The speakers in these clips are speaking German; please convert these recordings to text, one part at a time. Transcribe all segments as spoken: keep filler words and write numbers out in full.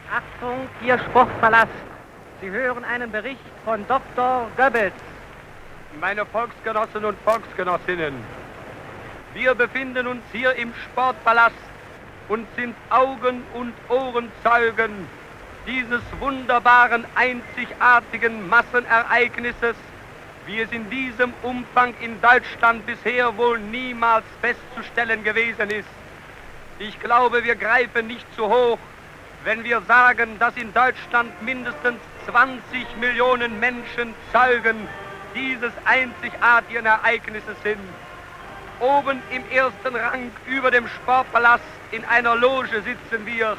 Achtung, Ihr Sportpalast. Sie hören einen Bericht von Doktor Goebbels. Meine Volksgenossen und Volksgenossinnen, wir befinden uns hier im Sportpalast und sind Augen- und Ohrenzeugen dieses wunderbaren, einzigartigen Massenereignisses, wie es in diesem Umfang in Deutschland bisher wohl niemals festzustellen gewesen ist. Ich glaube, wir greifen nicht zu hoch, wenn wir sagen, dass in Deutschland mindestens zwanzig Millionen Menschen Zeugen dieses einzigartigen Ereignisses sind. Oben im ersten Rang über dem Sportpalast in einer Loge sitzen wir.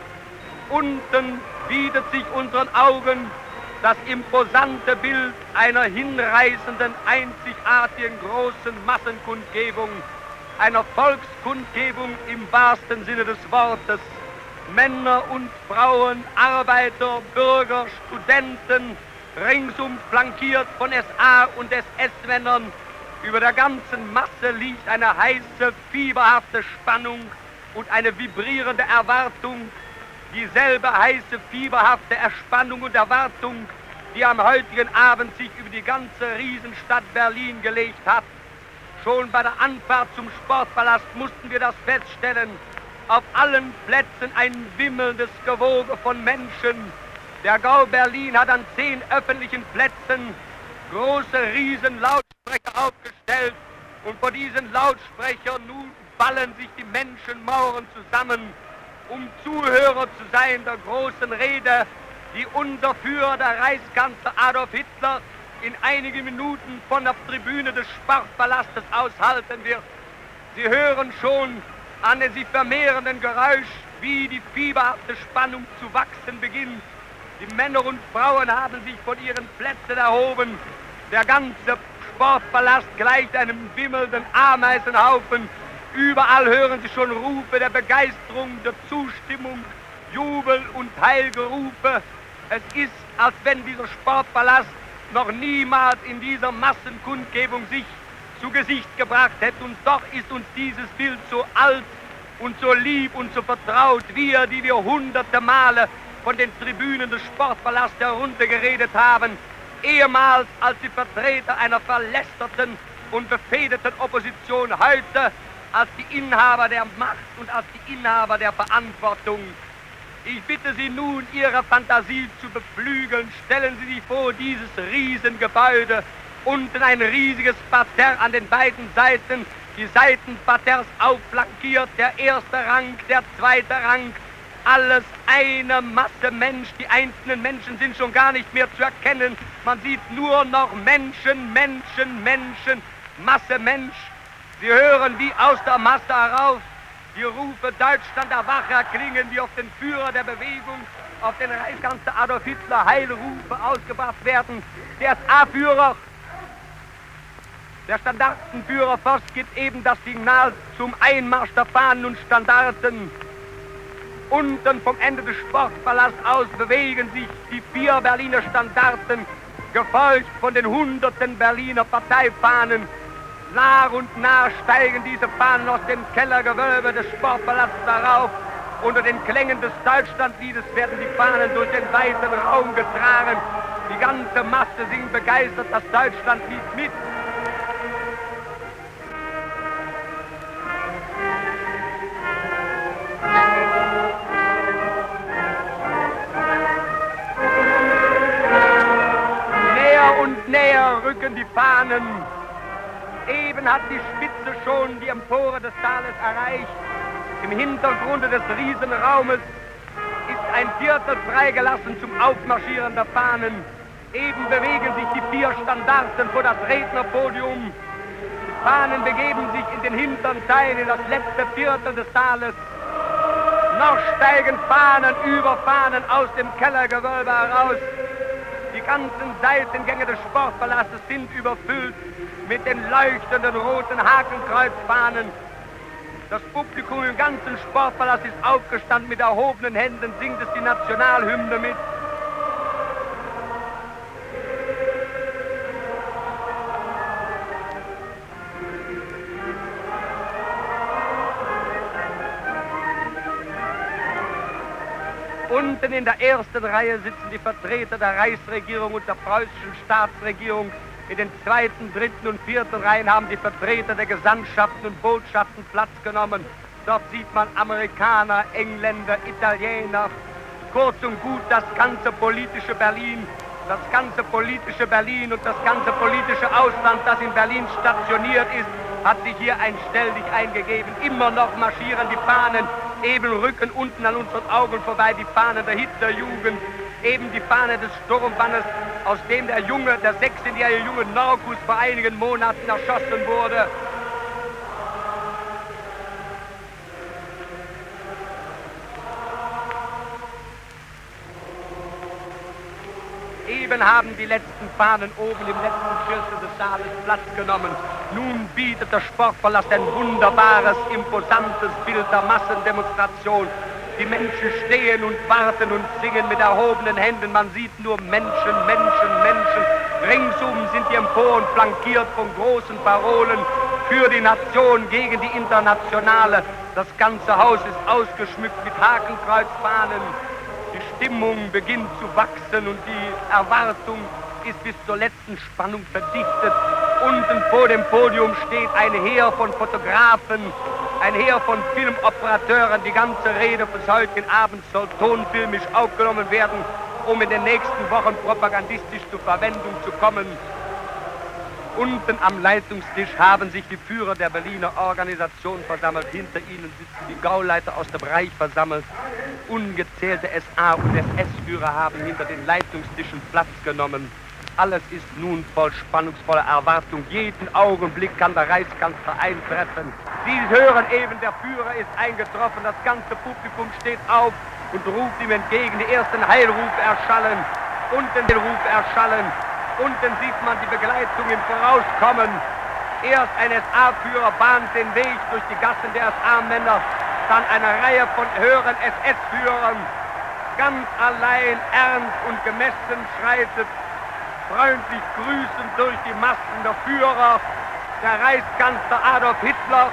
Unten bietet sich unseren Augen das imposante Bild einer hinreißenden, einzigartigen großen Massenkundgebung, einer Volkskundgebung im wahrsten Sinne des Wortes. Männer und Frauen, Arbeiter, Bürger, Studenten, ringsum flankiert von S A und S S-Männern. Über der ganzen Masse liegt eine heiße, fieberhafte Spannung und eine vibrierende Erwartung. Dieselbe heiße, fieberhafte Erspannung und Erwartung, die am heutigen Abend sich über die ganze Riesenstadt Berlin gelegt hat. Schon bei der Anfahrt zum Sportpalast mussten wir das feststellen. Auf allen Plätzen ein wimmelndes Gewoge von Menschen. Der Gau Berlin hat an zehn öffentlichen Plätzen große Riesenlautsprecher aufgestellt. Und vor diesen Lautsprechern nun ballen sich die Menschenmauren zusammen, um Zuhörer zu sein der großen Rede, die unser Führer, der Reichskanzler Adolf Hitler, in einigen Minuten von der Tribüne des Sportpalastes aushalten wird. Sie hören schon an den sich vermehrenden Geräusch, wie die fieberhafte Spannung zu wachsen beginnt. Die Männer und Frauen haben sich von ihren Plätzen erhoben. Der ganze Sportpalast gleicht einem wimmelnden Ameisenhaufen. Überall hören Sie schon Rufe der Begeisterung, der Zustimmung, Jubel und Heilgerufe. Es ist, als wenn dieser Sportpalast noch niemals in dieser Massenkundgebung sich zu Gesicht gebracht hätte. Und doch ist uns dieses Bild so alt und so lieb und so vertraut. Wir, die wir hunderte Male von den Tribünen des Sportpalastes heruntergeredet haben, ehemals als die Vertreter einer verlästerten und befehdeten Opposition, heute als die Inhaber der Macht und als die Inhaber der Verantwortung. Ich bitte Sie nun, Ihre Fantasie zu beflügeln. Stellen Sie sich vor, dieses Riesengebäude, unten ein riesiges Parterre an den beiden Seiten, die Seitenparterres aufflankiert, der erste Rang, der zweite Rang, alles eine Masse Mensch. Die einzelnen Menschen sind schon gar nicht mehr zu erkennen. Man sieht nur noch Menschen, Menschen, Menschen, Masse Mensch. Sie hören wie aus der Masse herauf die Rufe Deutschland erwache erklingen, wie auf den Führer der Bewegung, auf den Reichskanzler Adolf Hitler Heilrufe ausgebracht werden. Der S A-Führer, der Standartenführer Voss gibt eben das Signal zum Einmarsch der Fahnen und Standarten. Unten vom Ende des Sportpalastes aus bewegen sich die vier Berliner Standarten, gefolgt von den hunderten Berliner Parteifahnen. Nach und nach steigen diese Fahnen aus dem Kellergewölbe des Sportpalastes herauf. Unter den Klängen des Deutschlandliedes werden die Fahnen durch den weiten Raum getragen. Die ganze Masse singt begeistert das Deutschlandlied mit. Näher und näher rücken die Fahnen. Eben hat die Spitze schon die Empore des Saales erreicht. Im Hintergrunde des Riesenraumes ist ein Viertel freigelassen zum Aufmarschieren der Fahnen. Eben bewegen sich die vier Standarten vor das Rednerpodium. Die Fahnen begeben sich in den hinteren Teil, in das letzte Viertel des Saales. Noch steigen Fahnen über Fahnen aus dem Kellergewölbe heraus. Die ganzen Seitengänge des Sportpalastes sind überfüllt mit den leuchtenden roten Hakenkreuzfahnen. Das Publikum im ganzen Sportpalast ist aufgestanden, mit erhobenen Händen singt es die Nationalhymne mit. Und Unten in der ersten Reihe sitzen die Vertreter der Reichsregierung und der preußischen Staatsregierung. In den zweiten, dritten und vierten Reihen haben die Vertreter der Gesandtschaften und Botschaften Platz genommen. Dort sieht man Amerikaner, Engländer, Italiener, kurz und gut das ganze politische Berlin. Das ganze politische Berlin und das ganze politische Ausland, das in Berlin stationiert ist, hat sich hier ein Stelldich eingegeben. Immer noch marschieren die Fahnen, eben rücken unten an unseren Augen vorbei die Fahnen der Hitlerjugend, eben die Fahne des Sturmbannes, aus dem der Junge, der sechzehnjährige Junge Norkus vor einigen Monaten erschossen wurde. Eben haben die letzten Fahnen oben im letzten Viertel des Saales Platz genommen. Nun bietet der Sportpalast ein wunderbares, imposantes Bild der Massendemonstration. Die Menschen stehen und warten und singen mit erhobenen Händen. Man sieht nur Menschen, Menschen, Menschen. Ringsum sind die Emporen flankiert von großen Parolen für die Nation, gegen die Internationale. Das ganze Haus ist ausgeschmückt mit Hakenkreuzfahnen. Die Stimmung beginnt zu wachsen und die Erwartung ist bis zur letzten Spannung verdichtet. Unten vor dem Podium steht ein Heer von Fotografen, ein Heer von Filmoperateuren. Die ganze Rede des heutigen Abends soll tonfilmisch aufgenommen werden, um in den nächsten Wochen propagandistisch zur Verwendung zu kommen. Unten am Leitungstisch haben sich die Führer der Berliner Organisation versammelt. Hinter ihnen sitzen die Gauleiter aus dem Reich versammelt. Ungezählte S A- und S S-Führer haben hinter den Leitungstischen Platz genommen. Alles ist nun voll spannungsvoller Erwartung. Jeden Augenblick kann der Reichskanzler eintreffen. Sie hören eben, der Führer ist eingetroffen. Das ganze Publikum steht auf und ruft ihm entgegen. Die ersten Heilrufe erschallen. Unten den Ruf erschallen. Unten sieht man die Begleitung im Vorauskommen. Erst ein S A-Führer bahnt den Weg durch die Gassen der S A-Männer, dann eine Reihe von höheren S S-Führern. Ganz allein, ernst und gemessen schreitet, freundlich grüßend durch die Massen der Führer, der Reichskanzler Adolf Hitler,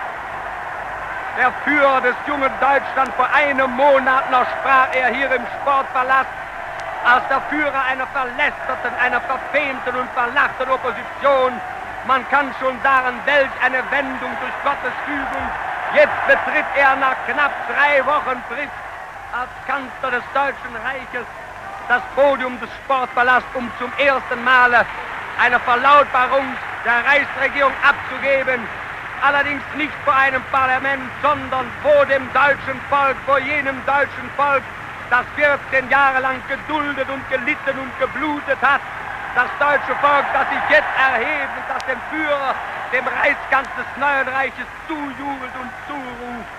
der Führer des jungen Deutschland. Vor einem Monat noch sprach er hier im Sportpalast als der Führer einer verlästerten, einer verfemten und verlachten Opposition. Man kann schon sagen, welch eine Wendung durch Gottes Fügung. Jetzt betritt er nach knapp drei Wochen Frist als Kanzler des Deutschen Reiches das Podium des Sportpalasts, um zum ersten Male eine Verlautbarung der Reichsregierung abzugeben. Allerdings nicht vor einem Parlament, sondern vor dem deutschen Volk, vor jenem deutschen Volk, das vierzehn Jahre lang geduldet und gelitten und geblutet hat. Das deutsche Volk, das sich jetzt erhebt und das dem Führer, dem Reichskanzler des neuen Reiches zujubelt und zuruft.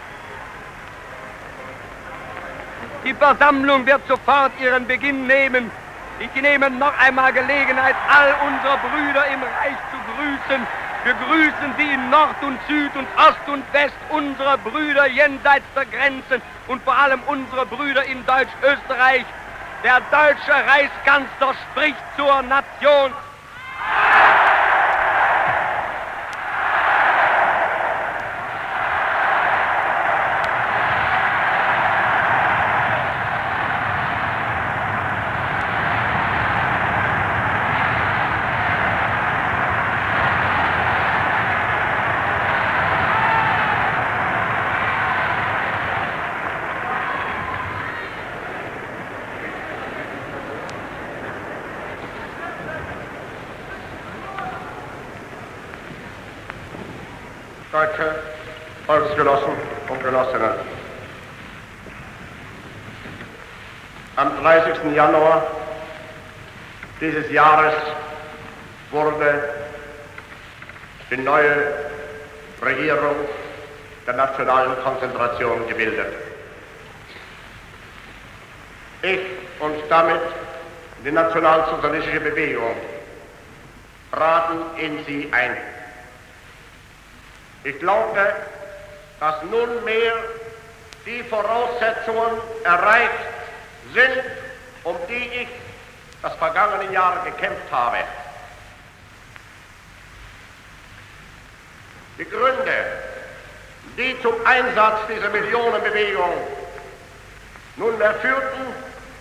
Die Versammlung wird sofort ihren Beginn nehmen. Ich nehme noch einmal Gelegenheit, all unsere Brüder im Reich zu grüßen. Wir grüßen sie in Nord und Süd und Ost und West, unsere Brüder jenseits der Grenzen und vor allem unsere Brüder in Deutsch-Österreich. Der deutsche Reichskanzler spricht zur Nation. Deutsche Volksgenossen und Genossinnen. Am dreißigsten Januar dieses Jahres wurde die neue Regierung der nationalen Konzentration gebildet. Ich und damit die nationalsozialistische Bewegung traten in sie ein. Ich glaube, dass nunmehr die Voraussetzungen erreicht sind, um die ich das vergangene Jahr gekämpft habe. Die Gründe, die zum Einsatz dieser Millionenbewegung nunmehr führten,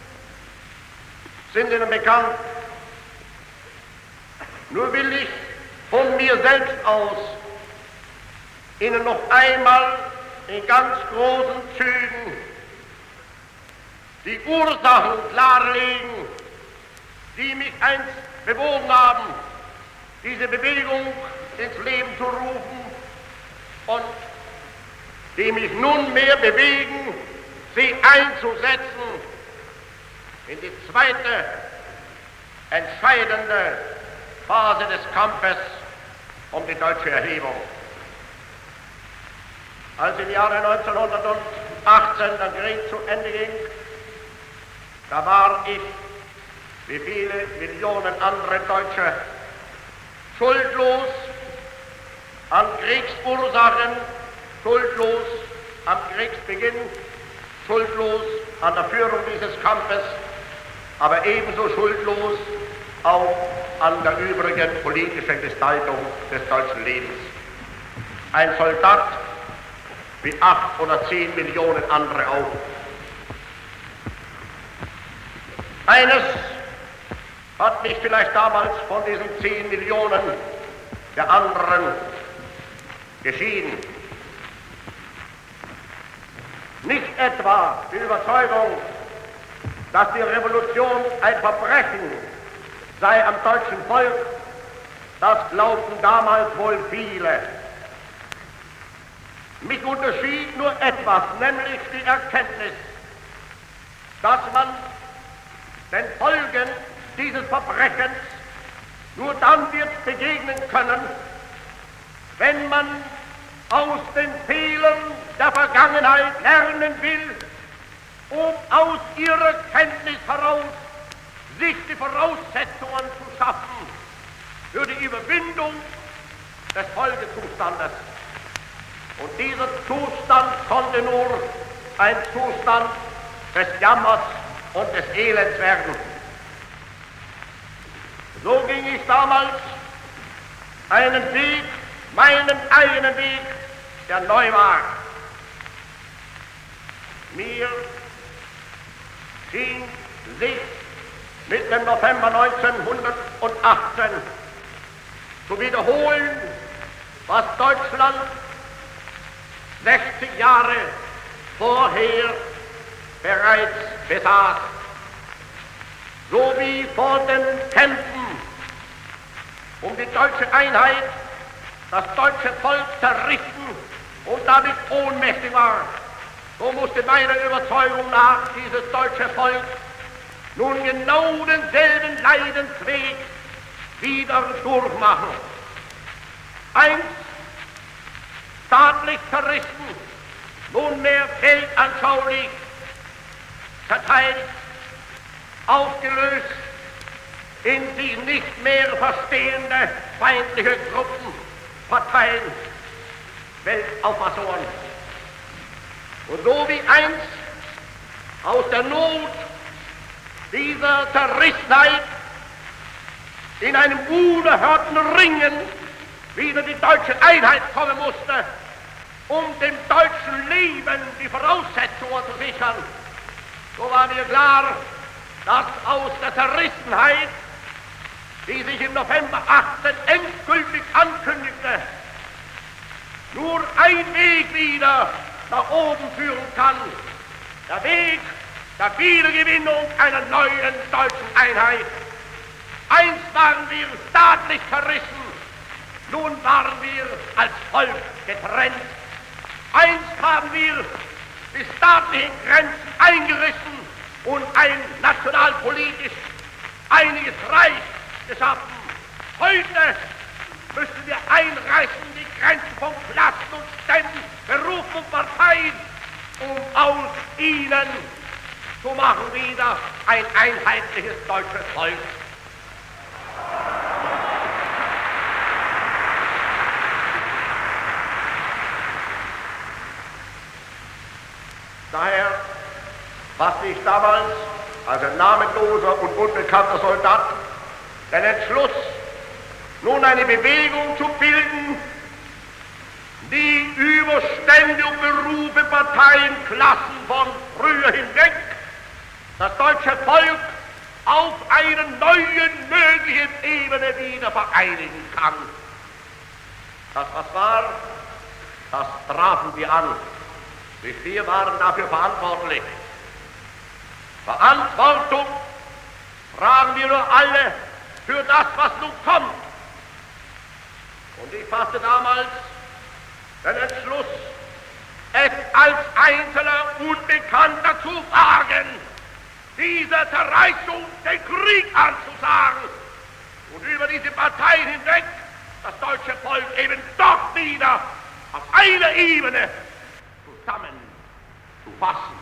sind Ihnen bekannt. Nur will ich von mir selbst aus Ihnen noch einmal in ganz großen Zügen die Ursachen klarlegen, die mich einst bewogen haben, diese Bewegung ins Leben zu rufen und die mich nunmehr bewegen, sie einzusetzen in die zweite entscheidende Phase des Kampfes um die deutsche Erhebung. Als im Jahre neunzehnhundertachtzehn der Krieg zu Ende ging, da war ich, wie viele Millionen andere Deutsche, schuldlos an Kriegsursachen, schuldlos am Kriegsbeginn, schuldlos an der Führung dieses Kampfes, aber ebenso schuldlos auch an der übrigen politischen Gestaltung des deutschen Lebens. Ein Soldat wie acht oder zehn Millionen andere auch. Eines hat mich vielleicht damals von diesen zehn Millionen der anderen geschieden. Nicht etwa die Überzeugung, dass die Revolution ein Verbrechen sei am deutschen Volk, das glaubten damals wohl viele. Mich unterschied nur etwas, nämlich die Erkenntnis, dass man den Folgen dieses Verbrechens nur dann wird begegnen können, wenn man aus den Fehlern der Vergangenheit lernen will, um aus ihrer Kenntnis heraus sich die Voraussetzungen zu schaffen für die Überwindung des Folgezustandes. Und dieser Zustand konnte nur ein Zustand des Jammers und des Elends werden. So ging ich damals einen Weg, meinen eigenen Weg, der neu war. Mir schien sich mit dem November neunzehnhundertachtzehn zu wiederholen, was Deutschland sechzig Jahre vorher bereits besaß. So wie vor den Kämpfen um die deutsche Einheit das deutsche Volk zerrissen und damit ohnmächtig war, so musste meiner Überzeugung nach dieses deutsche Volk nun genau denselben Leidensweg wieder durchmachen. Einst staatlich zerrissen, nunmehr weltanschaulich zerteilt, aufgelöst in sich nicht mehr verstehende feindliche Gruppen, Parteien, Weltauffassungen. Und so wie einst aus der Not dieser Zerrissenheit in einem unerhörten Ringen wieder die deutsche Einheit kommen musste, um dem deutschen Leben die Voraussetzungen zu sichern, so war mir klar, dass aus der Zerrissenheit, die sich im November achtzehn endgültig ankündigte, nur ein Weg wieder nach oben führen kann, der Weg der Wiedergewinnung einer neuen deutschen Einheit. Einst waren wir staatlich zerrissen, nun waren wir als Volk getrennt. Einst haben wir die staatlichen Grenzen eingerissen und ein nationalpolitisch einiges Reich geschaffen. Heute müssen wir einreißen die Grenzen von Klassen und Ständen, Berufen und Parteien, um aus ihnen zu machen wieder ein einheitliches deutsches Volk. Daher fasste ich damals als ein namenloser und unbekannter Soldat den Entschluss, nun eine Bewegung zu bilden, die über Stände und Berufe, Parteien, Klassen von früher hinweg das deutsche Volk auf einer neuen möglichen Ebene wieder vereinigen kann. Das, was war, das trafen wir an. Wir waren dafür verantwortlich. Verantwortung tragen wir nur alle für das, was nun kommt. Und ich fasste damals den Entschluss, es als einzelner Unbekannter zu wagen, dieser Zerreißung den Krieg anzusagen und über diese Parteien hinweg das deutsche Volk eben doch wieder auf einer Ebene zusammenzufassen.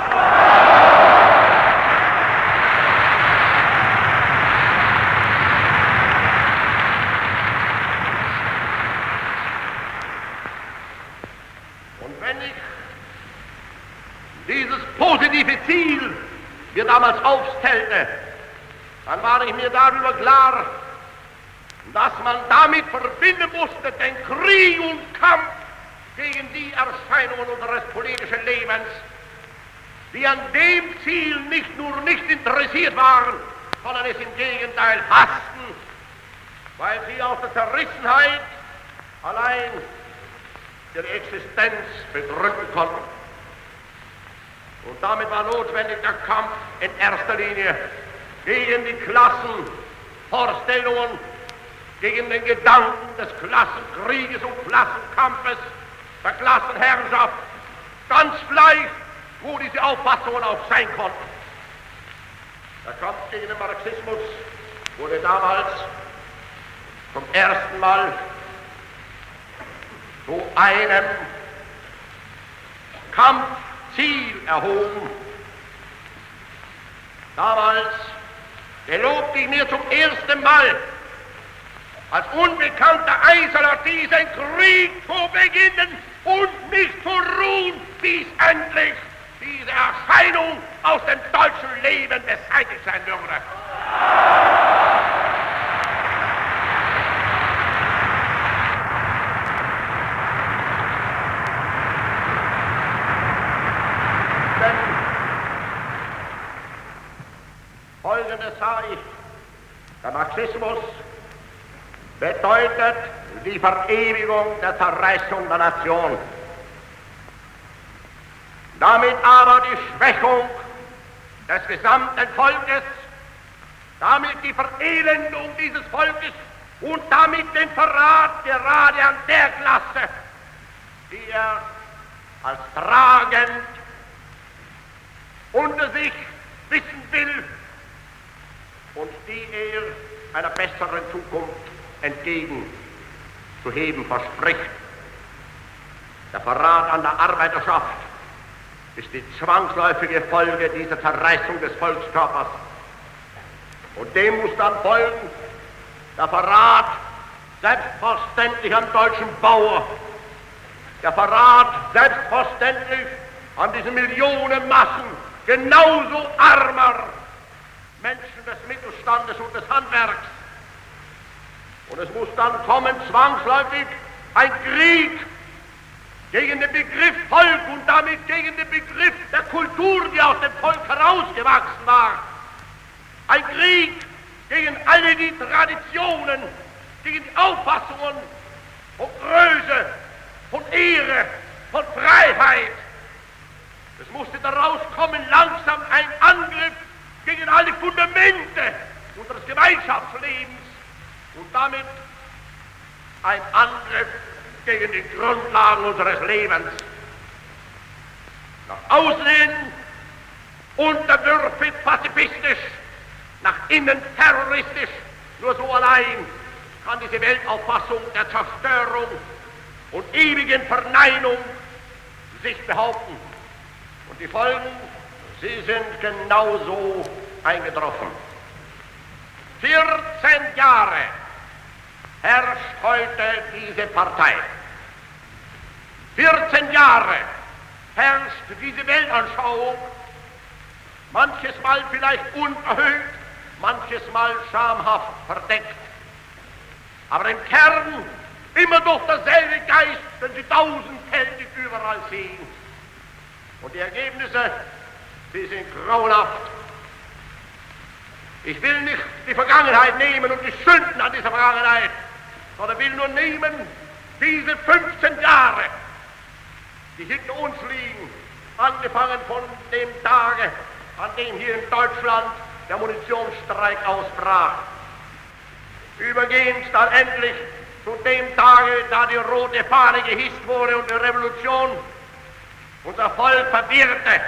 Und wenn ich dieses positive Ziel mir damals aufstellte, dann war ich mir darüber klar, dass man damit verbinden musste den Krieg und Kampf gegen die Erscheinungen unseres politischen Lebens, die an dem Ziel nicht nur nicht interessiert waren, sondern es im Gegenteil hassten, weil sie aus der Zerrissenheit allein ihre Existenz begründen konnten. Und damit war notwendig der Kampf in erster Linie gegen die Klassenvorstellungen, gegen den Gedanken des Klassenkrieges und Klassenkampfes, der Klassenherrschaft, ganz gleich, wo diese Auffassungen auch sein konnten. Der Kampf gegen den Marxismus wurde damals zum ersten Mal zu einem Kampfziel erhoben. Damals gelobte ich mir zum ersten Mal, als unbekannter Einzelner diesen Krieg zu beginnen und nicht zu ruhen, bis endlich diese Erscheinung aus dem deutschen Leben beseitigt sein würde. Denn Folgendes sah ich: Der Marxismus bedeutet die Verewigung der Zerreißung der Nation. Damit aber die Schwächung des gesamten Volkes, damit die Verelendung dieses Volkes und damit den Verrat gerade an der Klasse, die er als tragend unter sich wissen will und die er einer besseren Zukunft entgegenzuheben verspricht. Der Verrat an der Arbeiterschaft ist die zwangsläufige Folge dieser Zerreißung des Volkskörpers. Und dem muss dann folgen der Verrat selbstverständlich am deutschen Bauer, der Verrat selbstverständlich an diesen Millionenmassen genauso armer Menschen des Mittelstandes und des Handwerks. Und es muss dann kommen, zwangsläufig, ein Krieg gegen den Begriff Volk und damit gegen den Begriff der Kultur, die aus dem Volk herausgewachsen war. Ein Krieg gegen alle die Traditionen, gegen die Auffassungen von Größe, von Ehre, von Freiheit. Es musste daraus kommen, langsam ein Angriff gegen alle Fundamente unseres Gemeinschaftslebens und damit ein Angriff gegen die Grundlagen unseres Lebens. Nach außen hin unterwürfig pazifistisch, nach innen terroristisch, nur so allein kann diese Weltauffassung der Zerstörung und ewigen Verneinung sich behaupten. Und die Folgen, sie sind genauso eingetroffen. vierzehn Jahre herrscht heute diese Partei. vierzehn Jahre herrscht diese Weltanschauung, manches Mal vielleicht unerhöht, manches Mal schamhaft verdeckt. Aber im Kern immer doch derselbe Geist, den sie tausendfältig überall sehen. Und die Ergebnisse, sie sind grauenhaft. Ich will nicht die Vergangenheit nehmen und die Sünden an dieser Vergangenheit, sondern will nur nehmen diese fünfzehn Jahre, die hinter uns liegen, angefangen von dem Tage, an dem hier in Deutschland der Munitionsstreik ausbrach, übergehend dann endlich zu dem Tage, da die rote Fahne gehisst wurde und die Revolution unser Volk verwirrte,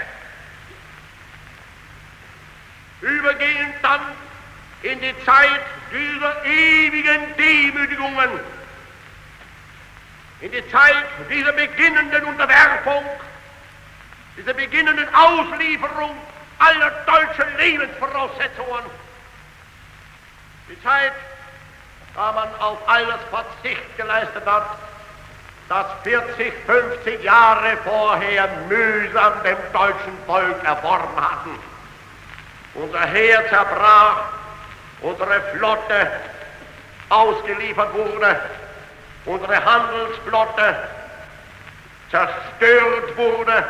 übergehend dann in die Zeit dieser ewigen Demütigungen, in die Zeit dieser beginnenden Unterwerfung, dieser beginnenden Auslieferung aller deutschen Lebensvoraussetzungen, die Zeit, da man auf alles Verzicht geleistet hat, das vierzig, fünfzig Jahre vorher mühsam dem deutschen Volk erworben hatten. Unser Heer zerbrach, unsere Flotte ausgeliefert wurde, unsere Handelsflotte zerstört wurde.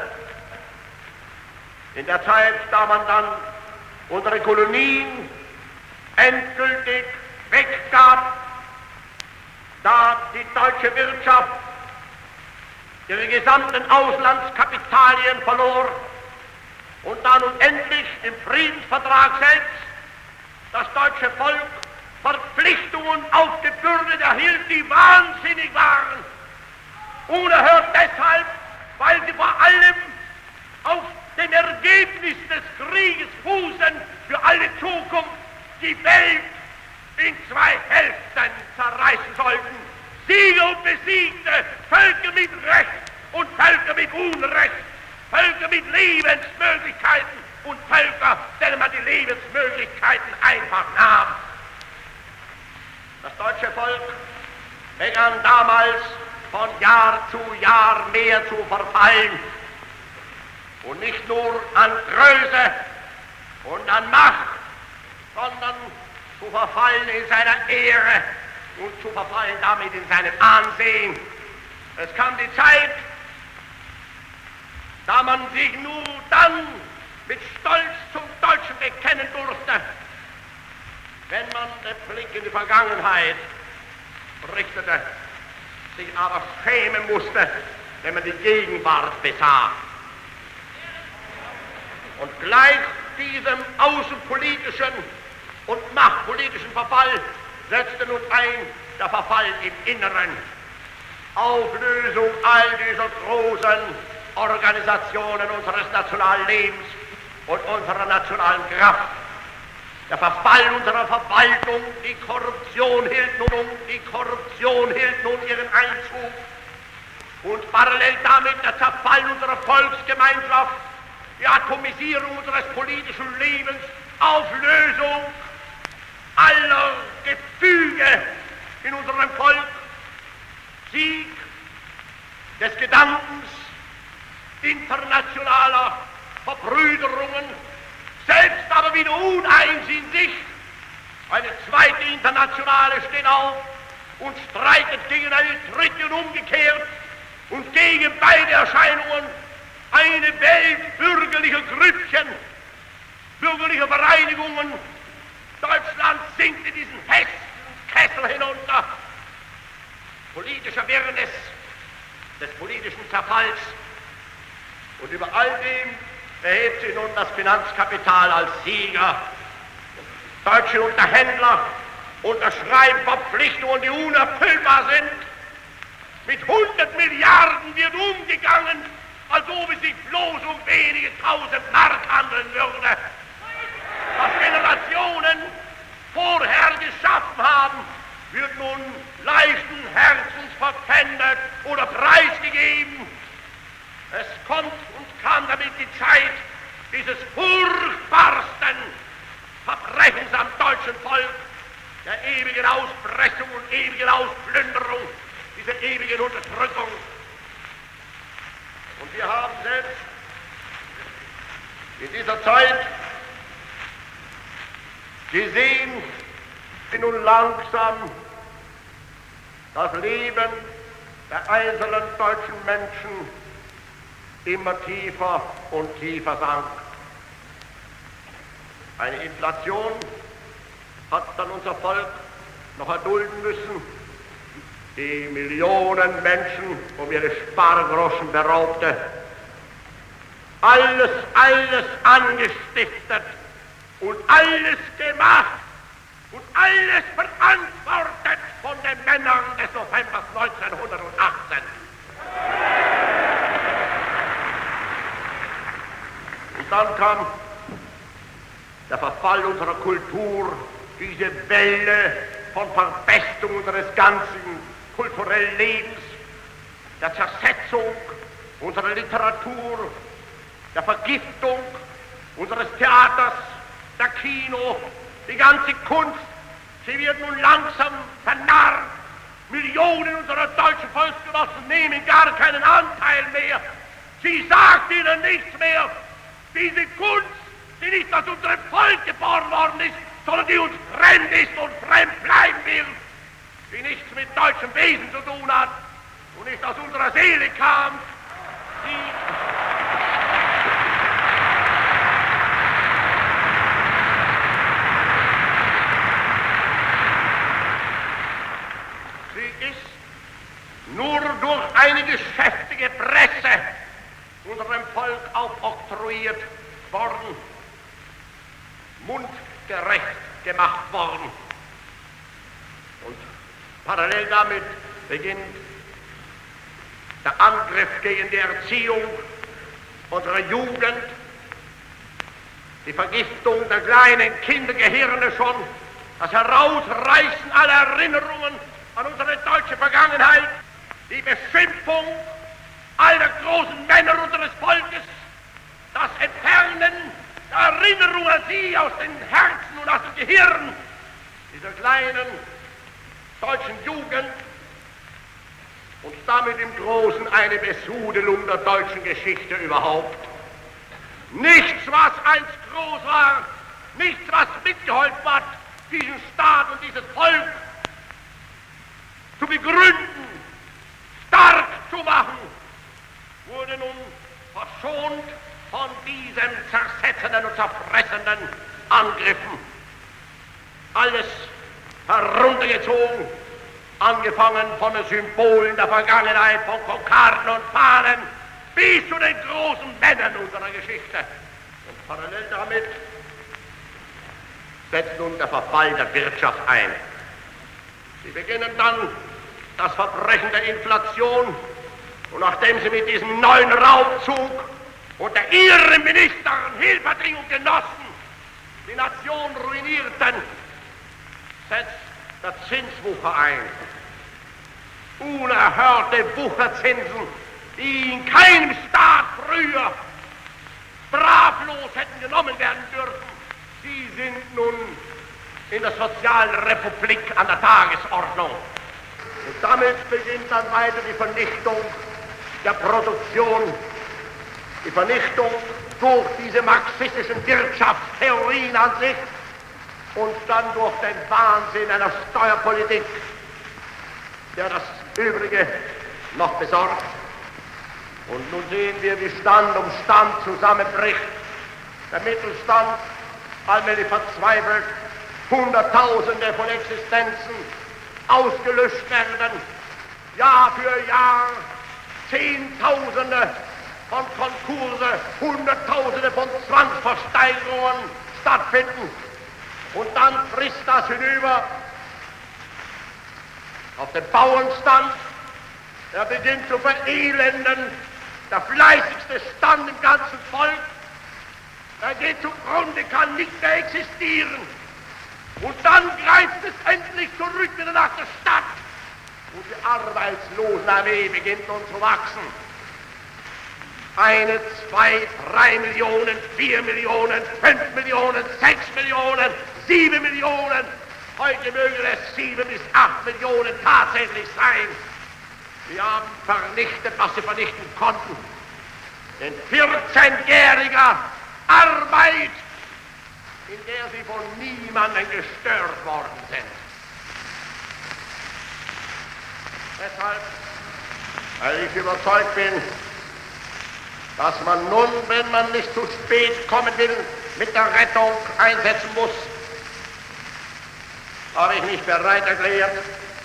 In der Zeit, da man dann unsere Kolonien endgültig weggab, da die deutsche Wirtschaft ihre gesamten Auslandskapitalien verlor und dann nun endlich im Friedensvertrag selbst das deutsche Volk Verpflichtungen aufgebürdet erhielt, die wahnsinnig waren. Unerhört deshalb, weil sie vor allem auf dem Ergebnis des Krieges fußen, für alle Zukunft die Welt in zwei Hälften zerreißen sollten. Sieger und Besiegte, Völker mit Recht und Völker mit Unrecht, Völker mit Lebensmöglichkeiten und Völker, denen man die Lebensmöglichkeiten einfach nahm. Das deutsche Volk begann damals von Jahr zu Jahr mehr zu verfallen. Und nicht nur an Größe und an Macht, sondern zu verfallen in seiner Ehre und zu verfallen damit in seinem Ansehen. Es kam die Zeit, da man sich nur dann mit Stolz zum Deutschen bekennen durfte, wenn man den Blick in die Vergangenheit richtete, sich aber schämen musste, wenn man die Gegenwart besah. Und gleich diesem außenpolitischen und machtpolitischen Verfall setzte nun ein der Verfall im Inneren. Auflösung all dieser großen Organisationen unseres nationalen Lebens und unserer nationalen Kraft. Der Verfall unserer Verwaltung, die Korruption hielt nun, die Korruption hielt nun ihren Einzug. Und parallel damit der Zerfall unserer Volksgemeinschaft, die Atomisierung unseres politischen Lebens, Auflösung aller Gefüge in unserem Volk, Sieg des Gedankens internationaler Verbrüderungen, selbst aber wieder uneins in sich. Eine zweite Internationale steht auf und streitet gegen eine dritte und umgekehrt und gegen beide Erscheinungen eine Welt bürgerlicher Grüppchen, bürgerlicher Vereinigungen. Deutschland sinkt in diesen Kessel hinunter, politischer Wirrnis, des politischen Zerfalls. Und über all dem erhebt sich nun das Finanzkapital als Sieger. Deutsche Unterhändler unterschreiben Verpflichtungen, die unerfüllbar sind. Mit hundert Milliarden wird umgegangen, als ob es sich bloß um wenige tausend Mark handeln würde. Was Generationen vorher geschaffen haben, wird nun leichten Herzens verpfändet oder preisgegeben. Es kommt und kam damit die Zeit dieses furchtbarsten Verbrechens am deutschen Volk, der ewigen Auspressung und ewigen Ausplünderung, dieser ewigen Unterdrückung. Und wir haben selbst in dieser Zeit gesehen, wie nun langsam das Leben der einzelnen deutschen Menschen immer tiefer und tiefer sank. Eine Inflation hat dann unser Volk noch erdulden müssen, die Millionen Menschen um ihre Spargroschen beraubte. Alles, alles angestiftet und alles gemacht und alles verantwortet von den Männern des Novembers neunzehnhundertachtzehn. Und dann kam der Verfall unserer Kultur, diese Welle von Verpestung unseres ganzen kulturellen Lebens, der Zersetzung unserer Literatur, der Vergiftung unseres Theaters, der Kino, die ganze Kunst. Sie wird nun langsam vernarrt. Millionen unserer deutschen Volksgenossen nehmen gar keinen Anteil mehr. Sie sagt ihnen nichts mehr. Diese Kunst, die nicht aus unserem Volk geboren worden ist, sondern die uns fremd ist und fremd bleiben will, die nichts mit deutschem Wesen zu tun hat und nicht aus unserer Seele kam, die nur durch eine geschäftige Presse unserem Volk aufoktroyiert worden, mundgerecht gemacht worden. Und parallel damit beginnt der Angriff gegen die Erziehung unserer Jugend, die Vergiftung der kleinen Kindergehirne schon, das Herausreißen aller Erinnerungen an unsere deutsche Vergangenheit, die Beschimpfung all der großen Männer unseres Volkes, das Entfernen der Erinnerung an sie aus den Herzen und aus dem Gehirn dieser kleinen deutschen Jugend und damit im Großen eine Besudelung der deutschen Geschichte überhaupt. Nichts, was einst groß war, nichts, was mitgeholfen hat, diesen Staat und dieses Volk zu begründen, stark zu machen, wurde nun verschont von diesem zersetzenden und zerfressenden Angriffen. Alles heruntergezogen, angefangen von den Symbolen der Vergangenheit, von Kokarden und Fahnen, bis zu den großen Männern unserer Geschichte. Und parallel damit setzt nun der Verfall der Wirtschaft ein. Sie beginnen dann das Verbrechen der Inflation, und nachdem sie mit diesem neuen Raubzug unter ihren Ministern Hilferdingung genossen, die Nation ruinierten, setzt der Zinswucher ein. Unerhörte Wucherzinsen, die in keinem Staat früher straflos hätten genommen werden dürfen, sie sind nun in der Sozialrepublik an der Tagesordnung. Und damit beginnt dann weiter die Vernichtung der Produktion, die Vernichtung durch diese marxistischen Wirtschaftstheorien an sich und dann durch den Wahnsinn einer Steuerpolitik, der das Übrige noch besorgt. Und nun sehen wir, wie Stand um Stand zusammenbricht. Der Mittelstand allmählich verzweifelt, Hunderttausende von Existenzen ausgelöscht werden, Jahr für Jahr Zehntausende von Konkurse, Hunderttausende von Zwangsversteigerungen stattfinden. Und dann frisst das hinüber auf den Bauernstand. Er beginnt zu verelenden, der fleißigste Stand im ganzen Volk. Er geht zugrunde, kann nicht mehr existieren. Und dann greift es endlich zurück wieder nach der Stadt. Und die Arbeitslosenarmee beginnt nun zu wachsen. Eine, zwei, drei Millionen, vier Millionen, fünf Millionen, sechs Millionen, sieben Millionen. Heute mögen es sieben bis acht Millionen tatsächlich sein. Wir haben vernichtet, was sie vernichten konnten. In vierzehnjähriger Arbeit, in der sie von niemandem gestört worden sind. Deshalb, weil ich überzeugt bin, dass man nun, wenn man nicht zu spät kommen will, mit der Rettung einsetzen muss, habe ich mich bereit erklärt,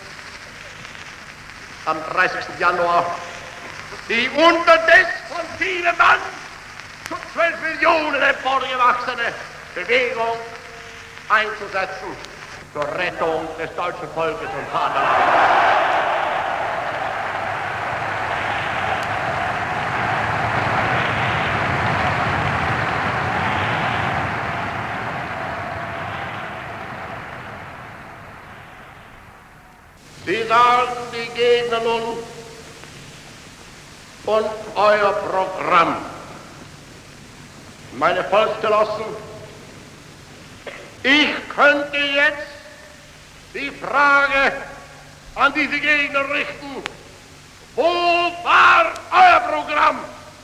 am dreißigsten Januar die unterdessen von sieben Mann zu zwölf Millionen emporgewachsene Bewegung einzusetzen zur Rettung des deutschen Volkes und Vaterlandes. Sie sagen, die Gegner nun, und euer Programm. Meine Volksgenossen, ich könnte jetzt die Frage an diese Gegner richten: Wo war euer Programm?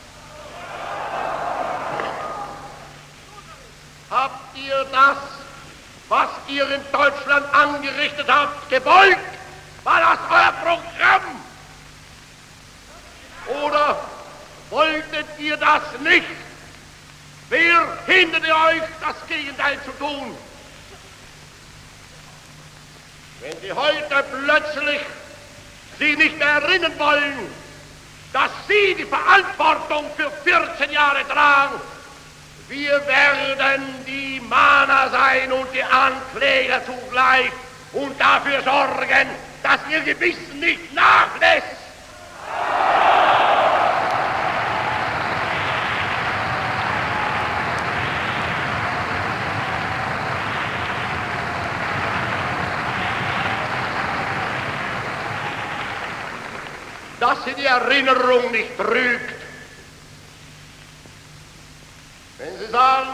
Habt ihr das, was ihr in Deutschland angerichtet habt, gebeugt? War das euer Programm? Oder wolltet ihr das nicht? Wer hinderte euch, das Gegenteil zu tun? Wenn Sie heute plötzlich Sie nicht mehr erinnern wollen, dass Sie die Verantwortung für vierzehn Jahre tragen, wir werden die Mahner sein und die Ankläger zugleich und dafür sorgen, dass Ihr Gewissen nicht nachlässt. Dass Sie die Erinnerung nicht trügt. Wenn Sie sagen,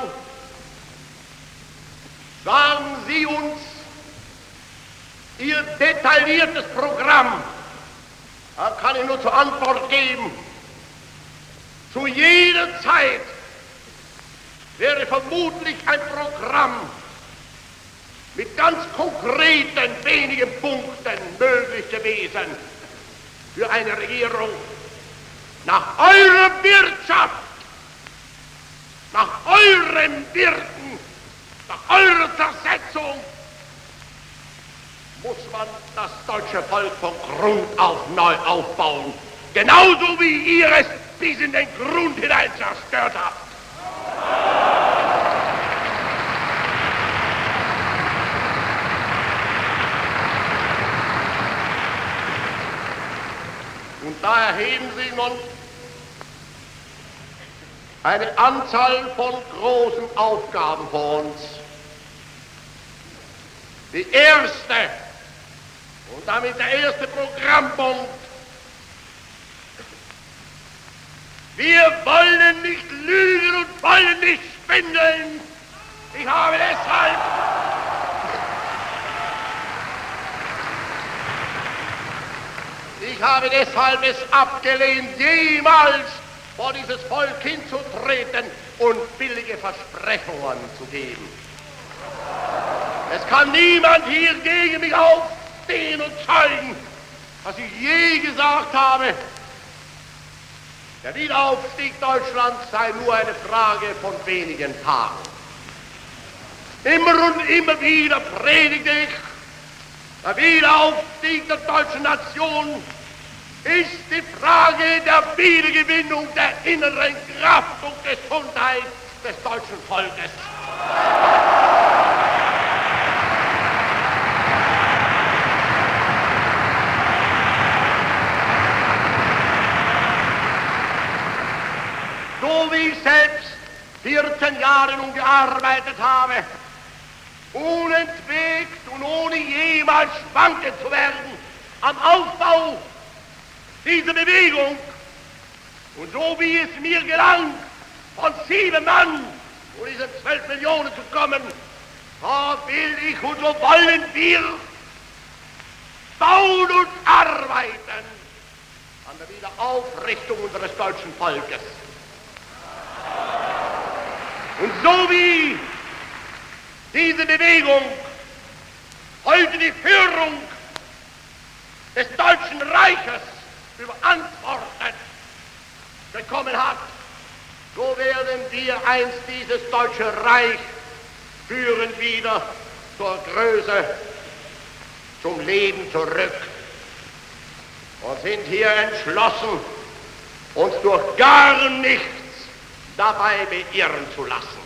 sagen Sie uns Ihr detailliertes Programm, dann kann ich nur zur Antwort geben: Zu jeder Zeit wäre vermutlich ein Programm mit ganz konkreten, wenigen Punkten möglich gewesen für eine Regierung nach eurer Wirtschaft, nach eurem Wirken, nach eurer Zersetzung muss man das deutsche Volk von Grund auf neu aufbauen, genauso wie ihr es bis in den Grund hinein zerstört habt. Und da erheben Sie nun eine Anzahl von großen Aufgaben vor uns. Die erste, und damit der erste Programmpunkt: Wir wollen nicht lügen und wollen nicht schwindeln. Ich habe deshalb Ich habe deshalb es abgelehnt, jemals vor dieses Volk hinzutreten und billige Versprechungen zu geben. Es kann niemand hier gegen mich aufstehen und zeugen, dass ich je gesagt habe, der Wiederaufstieg Deutschlands sei nur eine Frage von wenigen Tagen. Immer und immer wieder predigte ich, der Wiederaufstieg der deutschen Nation ist die Frage der Wiedergewinnung der inneren Kraft und Gesundheit des deutschen Volkes. So wie ich selbst vierzehn Jahre nun gearbeitet habe, unentwegt und ohne jemals schwanken zu werden am Aufbau dieser Bewegung, und so wie es mir gelang, von sieben Mann zu diesen zwölf Millionen zu kommen, da will ich und so wollen wir bauen und arbeiten an der Wiederaufrichtung unseres deutschen Volkes. Und so wie diese Bewegung heute die Führung des Deutschen Reiches überantwortet bekommen hat, so werden wir einst dieses Deutsche Reich führen wieder zur Größe, zum Leben zurück und sind hier entschlossen, uns durch gar nichts dabei beirren zu lassen.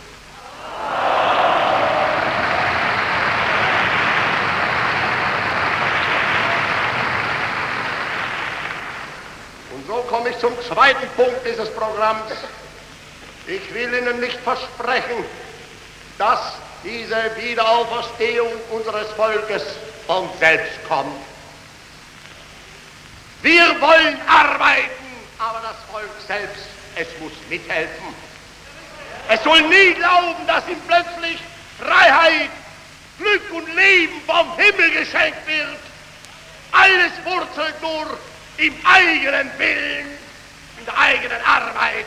Und so komme ich zum zweiten Punkt dieses Programms. Ich will Ihnen nicht versprechen, dass diese Wiederauferstehung unseres Volkes von selbst kommt. Wir wollen arbeiten, aber das Volk selbst, es muss mithelfen. Es soll nie glauben, dass ihm plötzlich Freiheit, Glück und Leben vom Himmel geschenkt wird. Alles wurzelt nur im eigenen Willen, in der eigenen Arbeit.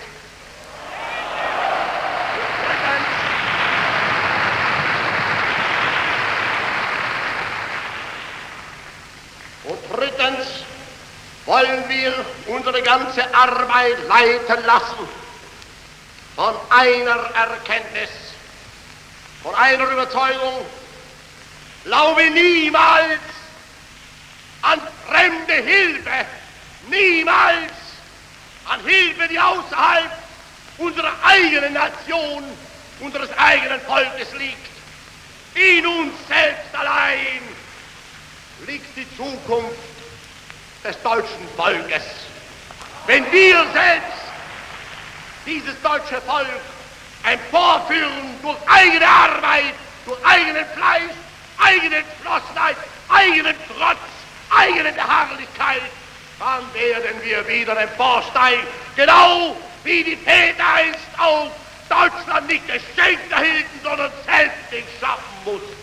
Und drittens wollen wir unsere ganze Arbeit leiten lassen von einer Erkenntnis, von einer Überzeugung. Glaube niemals an fremde Hilfe, niemals an Hilfe, die außerhalb unserer eigenen Nation, unseres eigenen Volkes liegt. In uns selbst allein liegt die Zukunft des deutschen Volkes. Wenn wir selbst dieses deutsche Volk emporführen durch eigene Arbeit, durch eigenen Fleiß, eigene Entschlossenheit, eigenen Trotz, eigene Beharrlichkeit, dann werden wir wieder emporsteigen, genau wie die Väter einst auch Deutschland nicht geschenkt erhielten, sondern selbst sich schaffen mussten.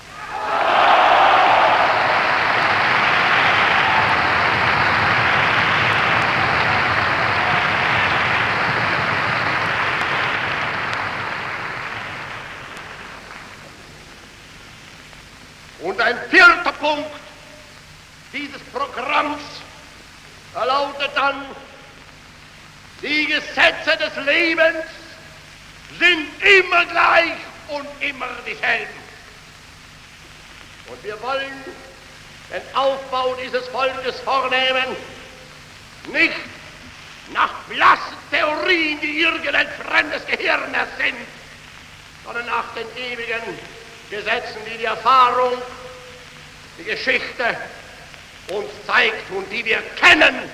Und ein vierter Punkt dieses Programms lautet dann: Die Gesetze des Lebens sind immer gleich und immer dieselben. Und wir wollen den Aufbau dieses Volkes vornehmen, nicht nach blassen Theorien, die irgendein fremdes Gehirn sind, sondern nach den ewigen Gesetzen, die die Erfahrung, die Geschichte uns zeigt und die wir kennen.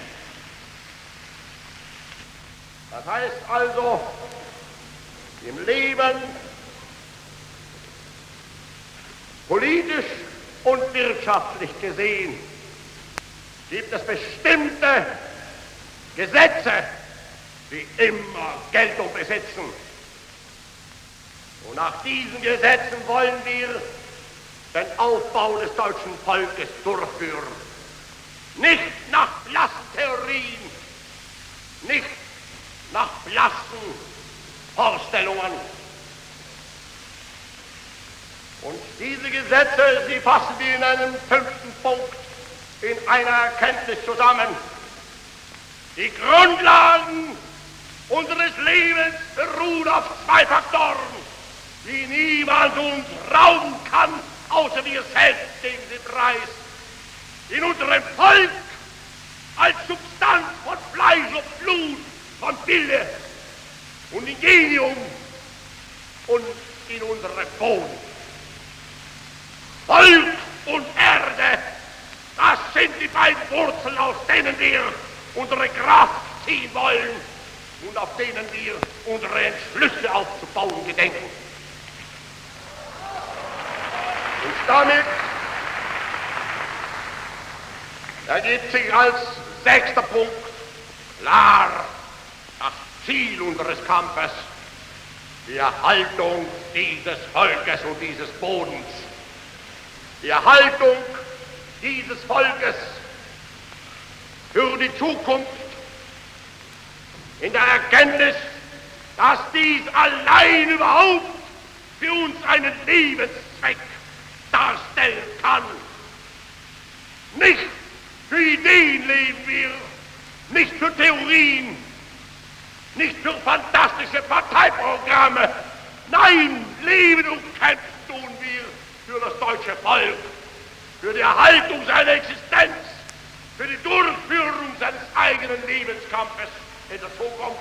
Das heißt also, im Leben politisch und wirtschaftlich gesehen gibt es bestimmte Gesetze, die immer Geltung besitzen. Und nach diesen Gesetzen wollen wir den Aufbau des deutschen Volkes durchführen. Nicht nach blassen Theorien, nicht nach blassen Vorstellungen. Und diese Gesetze, sie fassen wir in einem fünften Punkt in einer Erkenntnis zusammen. Die Grundlagen unseres Lebens beruhen auf zwei Faktoren, die niemand uns rauben kann, außer wir selbst geben sie preis. In unserem Volk als Substanz von Fleisch und Blut, von Wille und Ingenium und in unserem Boden. Volk und Erde, das sind die beiden Wurzeln, aus denen wir unsere Kraft ziehen wollen und auf denen wir unsere Entschlüsse aufzubauen gedenken. Und damit ergibt sich als sechster Punkt klar das Ziel unseres Kampfes, die Erhaltung dieses Volkes und dieses Bodens. Die Erhaltung dieses Volkes für die Zukunft in der Erkenntnis, dass dies allein überhaupt für uns einen Lebenszweck darstellen kann. Nicht Für Ideen leben wir, nicht für Theorien, nicht für fantastische Parteiprogramme. Nein, leben und kämpfen tun wir für das deutsche Volk, für die Erhaltung seiner Existenz, für die Durchführung seines eigenen Lebenskampfes in der Zukunft.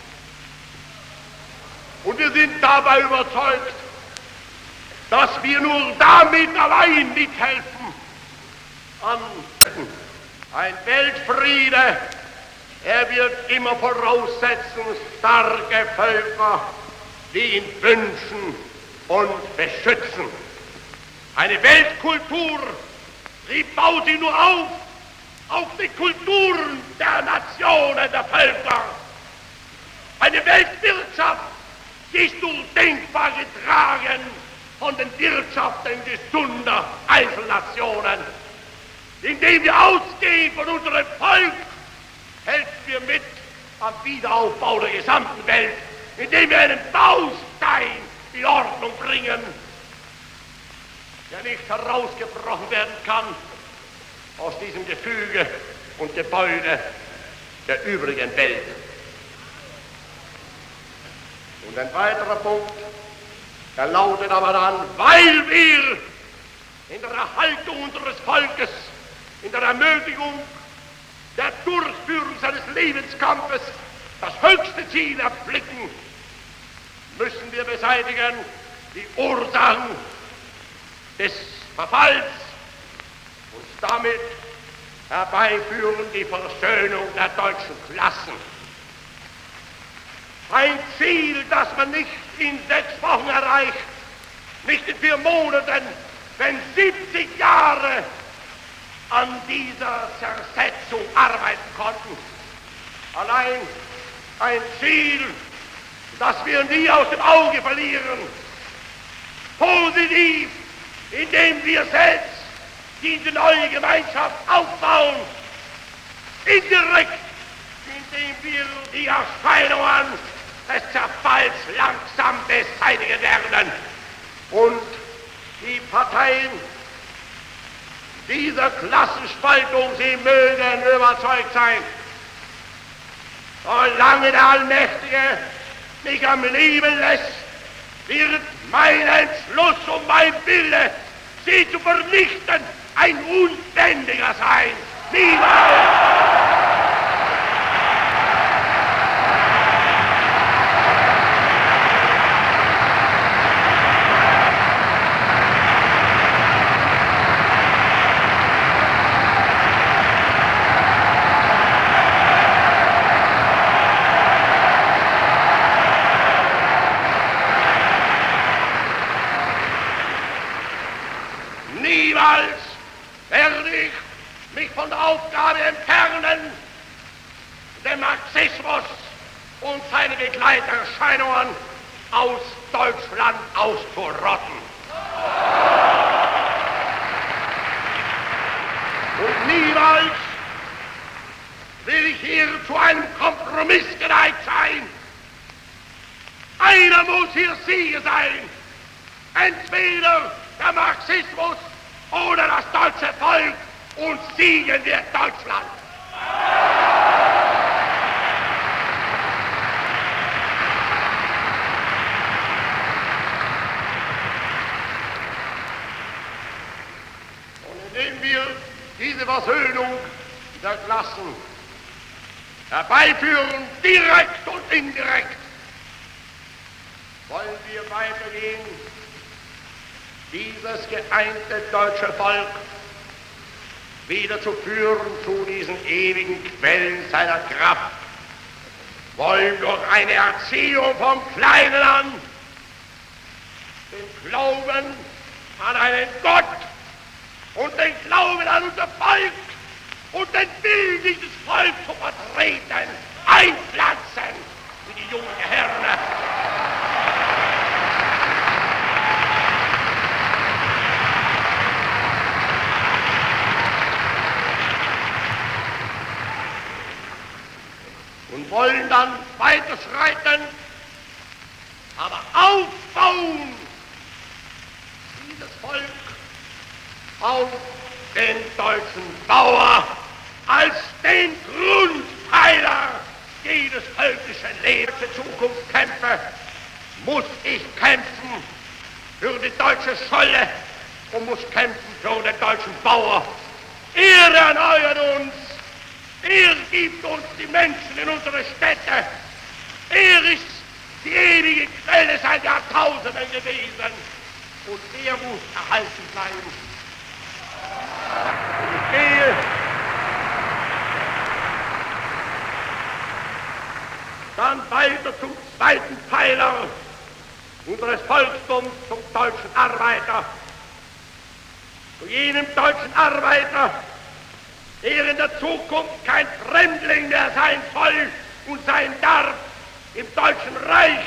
Und wir sind dabei überzeugt, dass wir nur damit allein mithelfen an ein Weltfriede. Er wird immer voraussetzen starke Völker, die ihn wünschen und beschützen. Eine Weltkultur, die baut sie nur auf, auf die Kulturen der Nationen, der Völker. Eine Weltwirtschaft, die ist undenkbar getragen von den Wirtschaften gesunder Einzelnationen. Indem wir ausgehen von unserem Volk, helfen wir mit am Wiederaufbau der gesamten Welt, indem wir einen Baustein in Ordnung bringen, der nicht herausgebrochen werden kann aus diesem Gefüge und Gebäude der übrigen Welt. Und ein weiterer Punkt, der lautet aber dann, weil wir in der Erhaltung unseres Volkes, in der Ermöglichung der Durchführung seines Lebenskampfes das höchste Ziel erblicken, müssen wir beseitigen die Ursachen des Verfalls und damit herbeiführen die Versöhnung der deutschen Klassen. Ein Ziel, das man nicht in sechs Wochen erreicht, nicht in vier Monaten, wenn siebzig Jahre an dieser Zersetzung arbeiten konnten. Allein ein Ziel, das wir nie aus dem Auge verlieren. Positiv, indem wir selbst diese neue Gemeinschaft aufbauen. Indirekt, indem wir die Erscheinungen des Zerfalls langsam beseitigen werden. Und die Parteien dieser Klassenspaltung, sie mögen überzeugt sein, solange der Allmächtige mich am Leben lässt, wird mein Entschluss und mein Wille, sie zu vernichten, ein unbändiger sein. Niemals! Werde ich mich von der Aufgabe entfernen, den Marxismus und seine Begleiterscheinungen aus Deutschland auszurotten. Und niemals will ich hier zu einem Kompromiss geneigt sein. Einer muss hier Sieger sein. Entweder der Marxismus oder das deutsche Volk, und siegen wird Deutschland. Und indem wir diese Versöhnung der Klassen herbeiführen, direkt und indirekt, wollen wir weitergehen, dieses geeinte deutsche Volk wieder zu führen zu diesen ewigen Quellen seiner Kraft, wollen durch eine Erziehung vom Kleinen an den Glauben an einen Gott und den Glauben an unser Volk und den Willen dieses Volkes zu vertreten, einpflanzen wie die jungen Gehirne. Und wollen dann weiterschreiten, aber aufbauen dieses Volk auf den deutschen Bauer, als den Grundpfeiler jedes völkischen Lebens in Zukunft kämpfe, muss ich kämpfen für die deutsche Scholle und muss kämpfen für den deutschen Bauer. Er erneuert uns, er gibt uns die Menschen in unsere Städte, er ist die ewige Quelle seit Jahrtausenden gewesen und er muss erhalten bleiben. Ich gehe dann weiter zum zweiten Pfeiler unseres Volkstums, zum deutschen Arbeiter. Zu jenem deutschen Arbeiter, der in der Zukunft kein Fremdling mehr sein soll und sein darf im Deutschen Reich,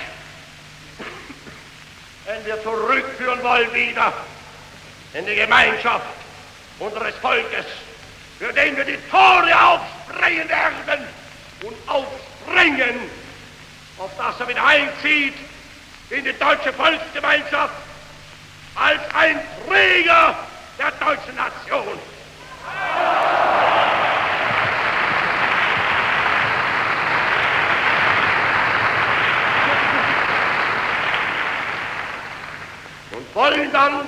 wenn wir zurückführen wollen wieder in die Gemeinschaft unseres Volkes, für den wir die Tore aufsprengen werden und aufsprengen, auf das er wieder einzieht in die deutsche Volksgemeinschaft als ein Träger der deutschen Nation. Und wollen dann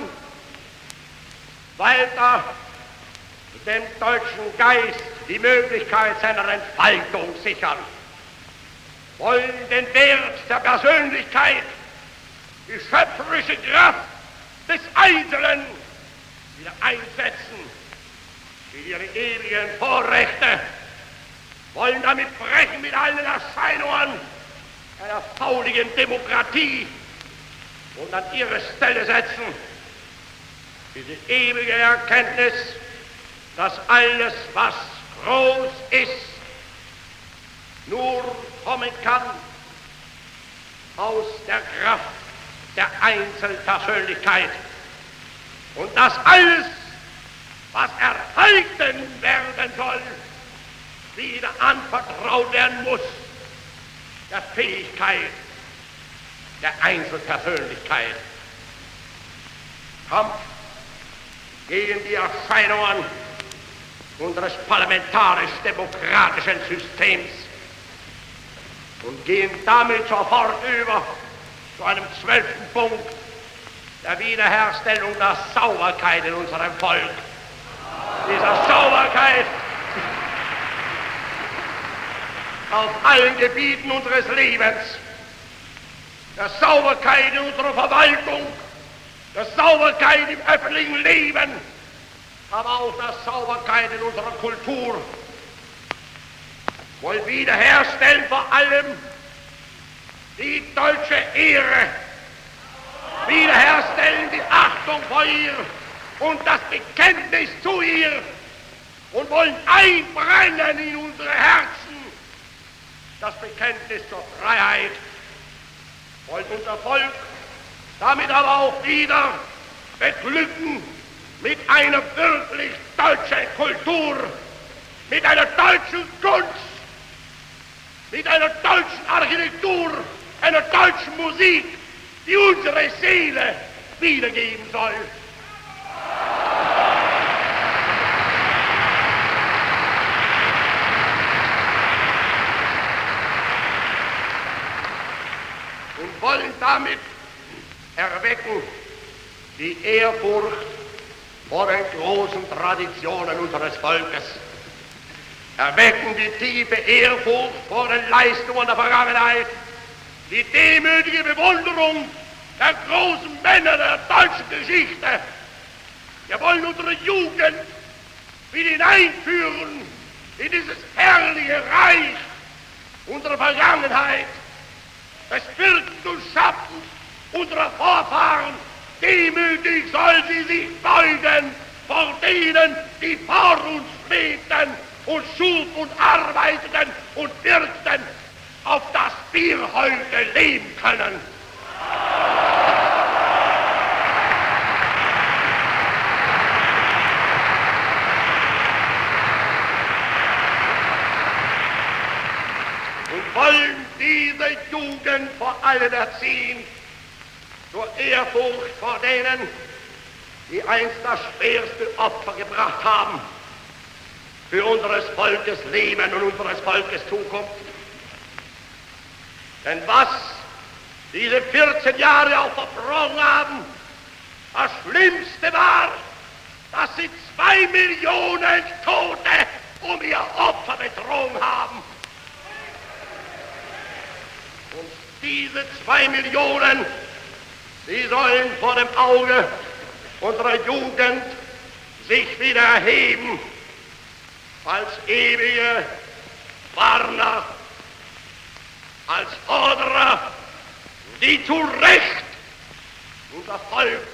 weiter dem deutschen Geist die Möglichkeit seiner Entfaltung sichern, wollen den Wert der Persönlichkeit, die schöpferische Kraft des Einzelnen wieder einsetzen, für ihre ewigen Vorrechte, wollen damit brechen mit allen Erscheinungen einer fauligen Demokratie und an ihre Stelle setzen diese ewige Erkenntnis, dass alles, was groß ist, nur kommen kann aus der Kraft der Einzelpersönlichkeit und dass alles, was erhalten werden soll, wieder anvertraut werden muss der Fähigkeit der Einzelpersönlichkeit. Kampf gegen die Erscheinungen unseres parlamentarisch-demokratischen Systems und gehen damit sofort über zu einem zwölften Punkt der Wiederherstellung der Sauberkeit in unserem Volk. Dieser Sauberkeit auf allen Gebieten unseres Lebens, der Sauberkeit in unserer Verwaltung, der Sauberkeit im öffentlichen Leben, aber auch der Sauberkeit in unserer Kultur. Wollen wiederherstellen vor allem die deutsche Ehre, wiederherstellen die Achtung vor ihr und das Bekenntnis zu ihr und wollen einbrennen in unsere Herzen das Bekenntnis zur Freiheit, wollen unser Volk damit aber auch wieder beglücken mit einer wirklich deutschen Kultur, mit einer deutschen Kunst, mit einer deutschen Architektur, einer deutschen Musik, die unsere Seele wiedergeben soll. Und wollen damit erwecken die Ehrfurcht vor den großen Traditionen unseres Volkes, erwecken die tiefe Ehrfurcht vor den Leistungen der Vergangenheit, die demütige Bewunderung der großen Männer der deutschen Geschichte. Wir wollen unsere Jugend wieder hineinführen in dieses herrliche Reich unserer Vergangenheit, des Wirkens und Schaffens unserer Vorfahren. Demütig soll sie sich beugen vor denen, die vor uns lebten und schuf und arbeiteten und wirkten, auf das wir heute leben können. Und wollen diese Jugend vor allem erziehen, zur Ehrfurcht vor denen, die einst das schwerste Opfer gebracht haben, für unseres Volkes Leben und unseres Volkes Zukunft. Denn was diese vierzehn Jahre auch verbrochen haben, das Schlimmste war, dass sie zwei Millionen Tote um ihr Opfer betrogen haben. Und diese zwei Millionen, die sollen vor dem Auge unserer Jugend sich wieder erheben als ewige Warner, als Orderer, die zu Recht unser Volk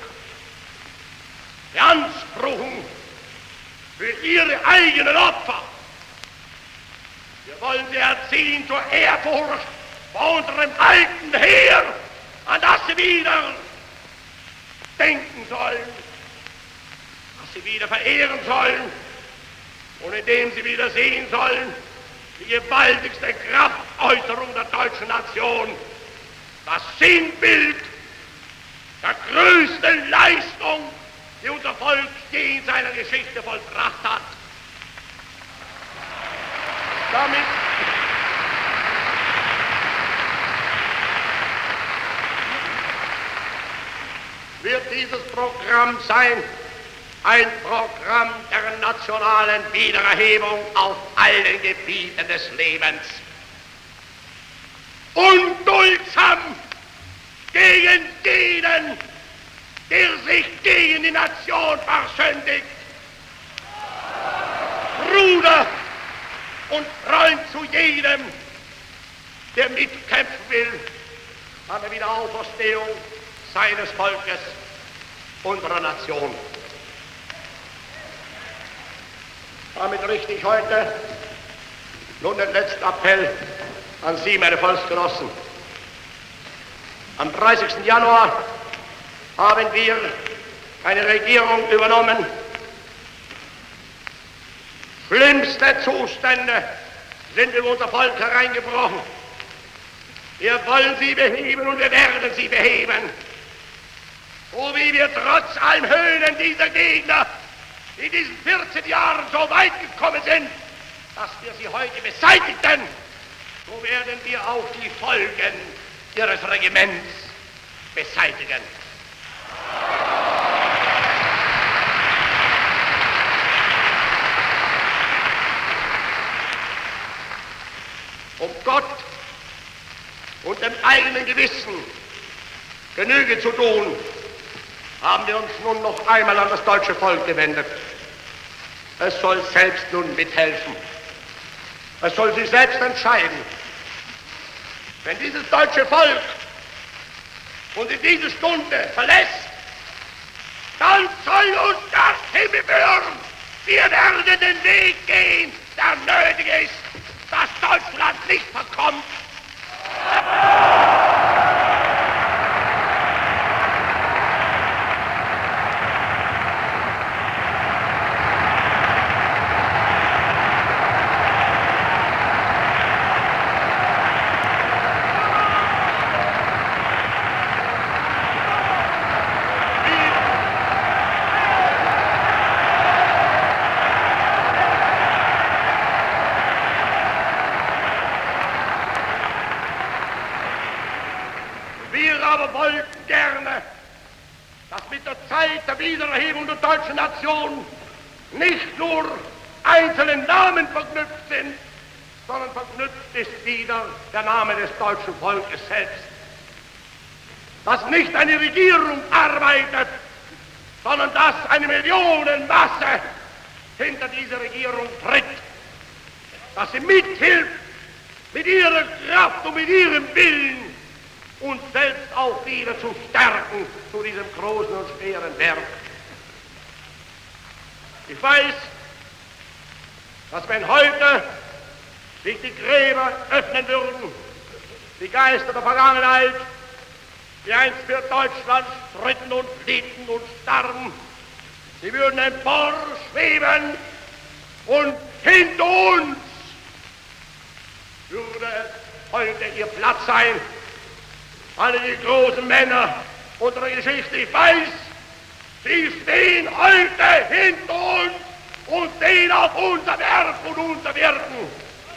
beanspruchen für ihre eigenen Opfer. Wir wollen sie erziehen zur Ehrfurcht vor unserem alten Heer, an das sie wieder denken sollen, das sie wieder verehren sollen und indem sie wieder sehen sollen, die gewaltigste Kraftäußerung der deutschen Nation, das Sinnbild der größten Leistung, die unser Volk je in seiner Geschichte vollbracht hat. Damit wird dieses Programm sein, ein Programm der nationalen Wiedererhebung auf allen Gebieten des Lebens. Unduldsam gegen jeden, der sich gegen die Nation versündigt. Bruder und Freund zu jedem, der mitkämpfen will an der Wiederauferstehung seines Volkes, unserer Nation. Damit richte ich heute nun den letzten Appell an Sie, meine Volksgenossen. Am dreißigsten Januar haben wir eine Regierung übernommen. Schlimmste Zustände sind in unser Volk hereingebrochen. Wir wollen sie beheben und wir werden sie beheben. So wie wir trotz allem Höhnen dieser Gegner in diesen vierzehn Jahren so weit gekommen sind, dass wir sie heute beseitigten, so werden wir auch die Folgen ihres Regiments beseitigen. Um Gott und dem eigenen Gewissen Genüge zu tun, haben wir uns nun noch einmal an das deutsche Volk gewendet. Es soll selbst nun mithelfen. Es soll sich selbst entscheiden. Wenn dieses deutsche Volk uns in diese Stunde verlässt, dann soll uns der Himmel hören. Wir werden den Weg gehen, der nötig ist, dass Deutschland nicht verkommt. Wiedererhebung der deutschen Nation nicht nur einzelne Namen verknüpft sind, sondern verknüpft ist wieder der Name des deutschen Volkes selbst. Dass nicht eine Regierung arbeitet, sondern dass eine Millionenmasse hinter dieser Regierung tritt. Dass sie mithilft, mit ihrer Kraft und mit ihrem Willen uns selbst auch wieder zu stärken zu diesem großen und schweren Werk. Ich weiß, dass wenn heute sich die Gräber öffnen würden, die Geister der Vergangenheit, die einst für Deutschland stritten und flehten und starben, sie würden emporschweben und hinter uns würde heute ihr Platz sein. Alle die großen Männer unserer Geschichte, ich weiß, sie stehen heute hinter uns und sehen auf unser Werk und unser Wirken.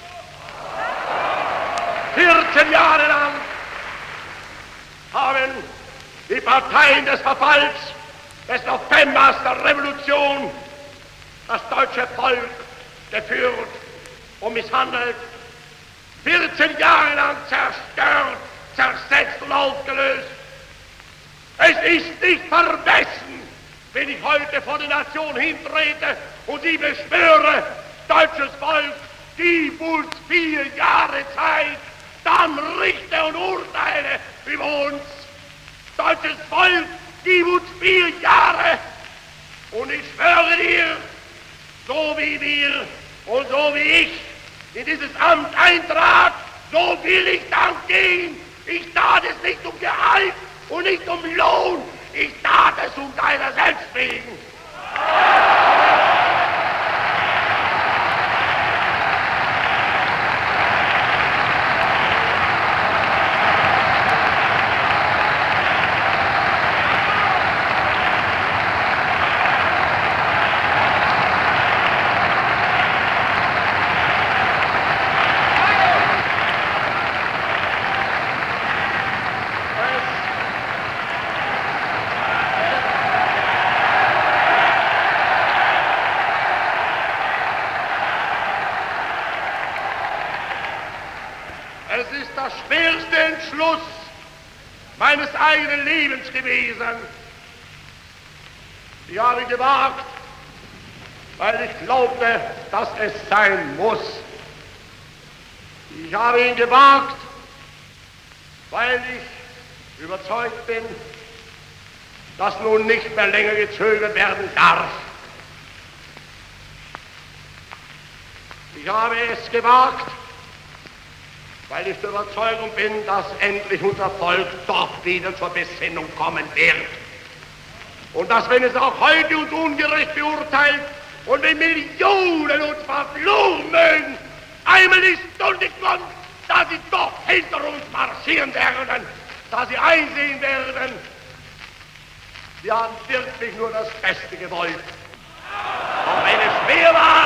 vierzehn Jahre lang haben die Parteien des Verfalls, des Novembers der Revolution, das deutsche Volk geführt und misshandelt, vierzehn Jahre lang zerstört, zersetzt und aufgelöst. Es ist nicht vermessen, wenn ich heute vor die Nation hintrete und sie beschwöre, deutsches Volk, gib uns vier Jahre Zeit, dann richte und urteile über uns. Deutsches Volk, gib uns vier Jahre und ich schwöre dir, so wie wir und so wie ich in dieses Amt eintrat, so will ich dann gehen. Ich tat es nicht um Gehalt und nicht um Lohn, ich tat es um deiner selbst wegen. Der schwerste Entschluss meines eigenen Lebens gewesen. Ich habe gewagt, weil ich glaubte, dass es sein muss. Ich habe ihn gewagt, weil ich überzeugt bin, dass nun nicht mehr länger gezögert werden darf. Ich habe es gewagt, weil ich der Überzeugung bin, dass endlich unser Volk doch wieder zur Besinnung kommen wird. Und dass, wenn es auch heute uns ungerecht beurteilt und wenn Millionen uns verfluchen mögen, einmal die Stunde kommt, dass sie doch hinter uns marschieren werden, dass sie einsehen werden, wir haben wirklich nur das Beste gewollt. Auch wenn es schwer war,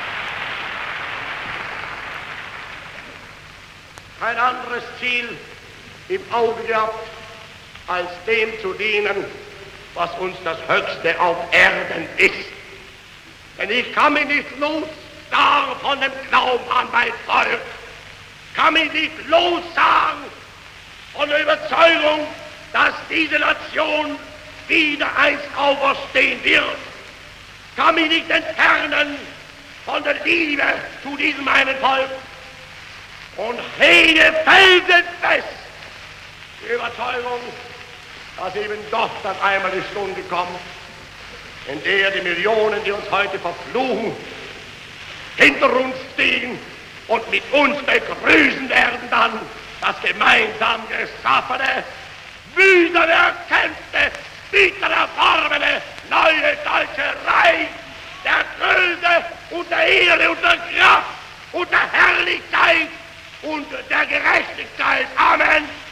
kein anderes Ziel im Auge gehabt, als dem zu dienen, was uns das Höchste auf Erden ist. Denn ich kann mich nicht lossagen von dem Glauben an mein Volk, kann mich nicht lossagen von der Überzeugung, dass diese Nation wieder einst auferstehen wird, kann mich nicht entfernen von der Liebe zu diesem meinen Volk, und hege felsenfest die Überzeugung, dass eben doch dann einmal die Stunde kommt, in der die Millionen, die uns heute verfluchen, hinter uns stehen und mit uns begrüßen werden dann das gemeinsam geschaffene, mühsam erkämpfte, bitter erworbene neue deutsche Reich der Größe und der Ehre und der Kraft und der Herrlichkeit und der Gerechtigkeit. Amen.